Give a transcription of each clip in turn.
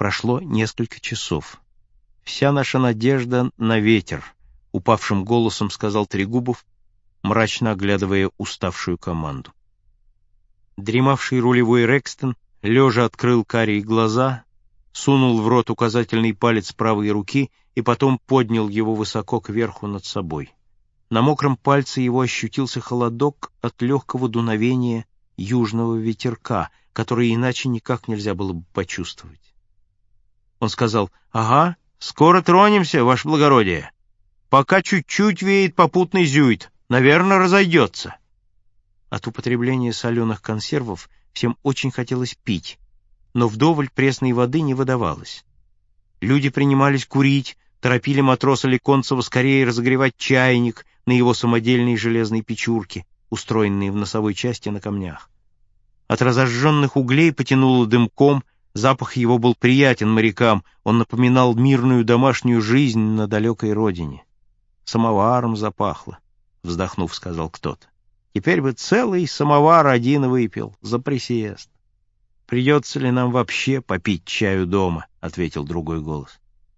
Прошло несколько часов. «Вся наша надежда на ветер», — упавшим голосом сказал Трегубов, мрачно оглядывая уставшую команду. Дремавший рулевой Рекстон лежа открыл карие глаза, сунул в рот указательный палец правой руки и потом поднял его высоко кверху над собой. На мокром пальце его ощутился холодок от легкого дуновения южного ветерка, который иначе никак нельзя было бы почувствовать. Он сказал: «Ага, скоро тронемся, ваше благородие. Пока чуть-чуть веет попутный зюит, наверное, разойдется». От употребления соленых консервов всем очень хотелось пить, но вдоволь пресной воды не выдавалось. Люди принимались курить, торопили матроса Леконцева скорее разогревать чайник на его самодельной железной печурке, устроенной в носовой части на камнях. От разожженных углей потянуло дымком, запах его был приятен морякам, он напоминал мирную домашнюю жизнь на далекой родине. «Самоваром запахло», — вздохнув, сказал кто-то. «Теперь бы целый самовар один выпил за присест». «Придется ли нам вообще попить чаю дома?» — ответил другой голос.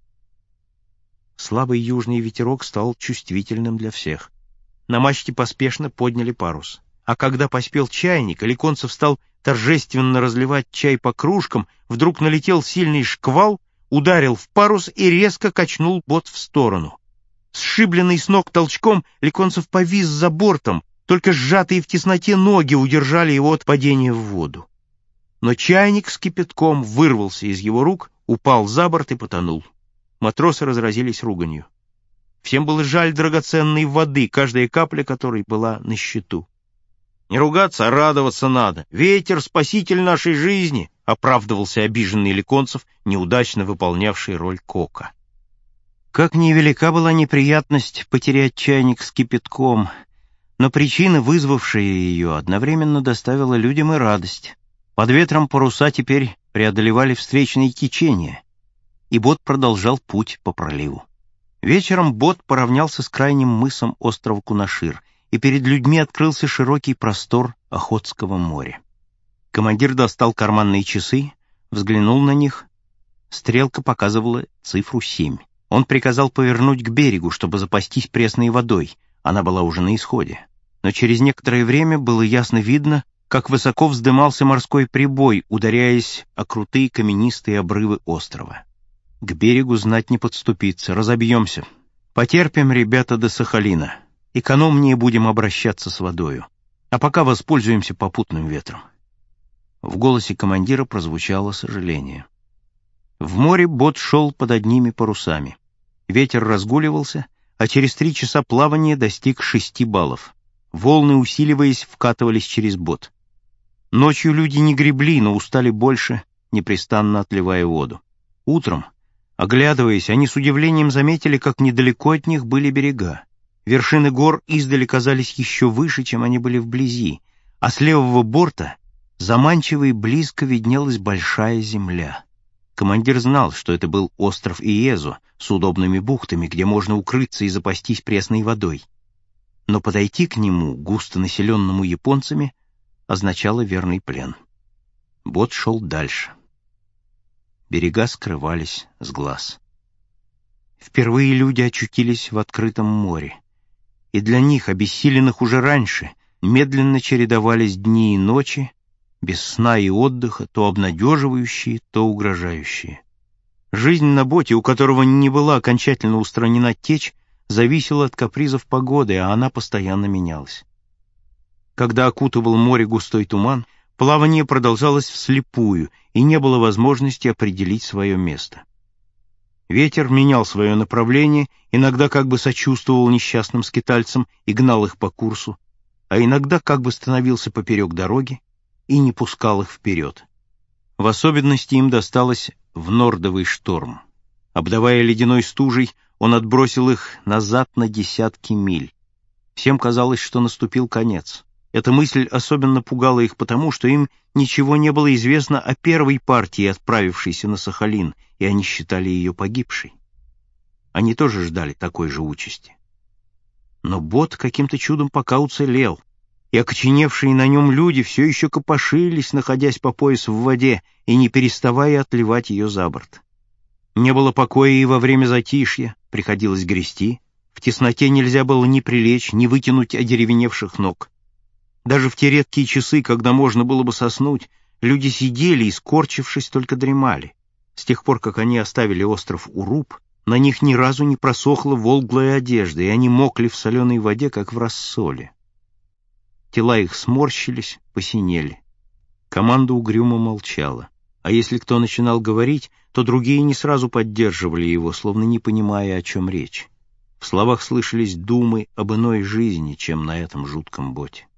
Слабый южный ветерок стал чувствительным для всех. На мачте поспешно подняли парус. А когда поспел чайник, Леконцев стал торжественно разливать чай по кружкам, вдруг налетел сильный шквал, ударил в парус и резко качнул бот в сторону. Сшибленный с ног толчком, Леконцев повис за бортом, только сжатые в тесноте ноги удержали его от падения в воду. Но чайник с кипятком вырвался из его рук, упал за борт и потонул. Матросы разразились руганью. Всем было жаль драгоценной воды, каждая капля которой была на счету. «Не ругаться, а радоваться надо. Ветер — спаситель нашей жизни», — оправдывался обиженный Леконцев, неудачно выполнявший роль кока. Как невелика была неприятность потерять чайник с кипятком, но причина, вызвавшая ее, одновременно доставила людям и радость. Под ветром паруса теперь преодолевали встречные течения, и бот продолжал путь по проливу. Вечером бот поравнялся с крайним мысом острова Кунашир, и перед людьми открылся широкий простор Охотского моря. Командир достал карманные часы, взглянул на них. Стрелка показывала цифру 7. Он приказал повернуть к берегу, чтобы запастись пресной водой. Она была уже на исходе. Но через некоторое время было ясно видно, как высоко вздымался морской прибой, ударяясь о крутые каменистые обрывы острова. К берегу знать не подступиться, разобьемся. Потерпим, ребята, до Сахалина. Экономнее будем обращаться с водою. А пока воспользуемся попутным ветром. В голосе командира прозвучало сожаление. В море бот шел под одними парусами. Ветер разгуливался, а через 3 часа плавания достиг 6 баллов. Волны, усиливаясь, вкатывались через бот. Ночью люди не гребли, но устали больше, непрестанно отливая воду. Утром, оглядываясь, они с удивлением заметили, как недалеко от них были берега. Вершины гор издали казались еще выше, чем они были вблизи, а с левого борта заманчиво и близко виднелась большая земля. Командир знал, что это был остров Иезу с удобными бухтами, где можно укрыться и запастись пресной водой. Но подойти к нему, густо населенному японцами, означало верный плен. Бот шел дальше. Берега скрывались с глаз. Впервые люди очутились в открытом море, и для них, обессиленных уже раньше, медленно чередовались дни и ночи, без сна и отдыха, то обнадеживающие, то угрожающие. Жизнь на боте, у которого не была окончательно устранена течь, зависела от капризов погоды, а она постоянно менялась. Когда окутывал море густой туман, плавание продолжалось вслепую, и не было возможности определить свое место. Ветер менял свое направление, иногда как бы сочувствовал несчастным скитальцам и гнал их по курсу, а иногда как бы становился поперек дороги и не пускал их вперед. В особенности им досталось в нордовый шторм. Обдавая ледяной стужей, он отбросил их назад на десятки миль. Всем казалось, что наступил конец. Эта мысль особенно пугала их потому, что им ничего не было известно о первой партии, отправившейся на Сахалин, и они считали ее погибшей. Они тоже ждали такой же участи. Но бот каким-то чудом пока уцелел, и окоченевшие на нем люди все еще копошились, находясь по пояс в воде и не переставая отливать ее за борт. Не было покоя и во время затишья, приходилось грести. В тесноте нельзя было ни прилечь, ни вытянуть одеревеневших ног. Даже в те редкие часы, когда можно было бы соснуть, люди сидели и, скорчившись, только дремали. С тех пор, как они оставили остров Уруб, на них ни разу не просохла волглая одежда, и они мокли в соленой воде, как в рассоле. Тела их сморщились, посинели. Команда угрюмо молчала. А если кто начинал говорить, то другие не сразу поддерживали его, словно не понимая, о чем речь. В словах слышались думы об иной жизни, чем на этом жутком боте.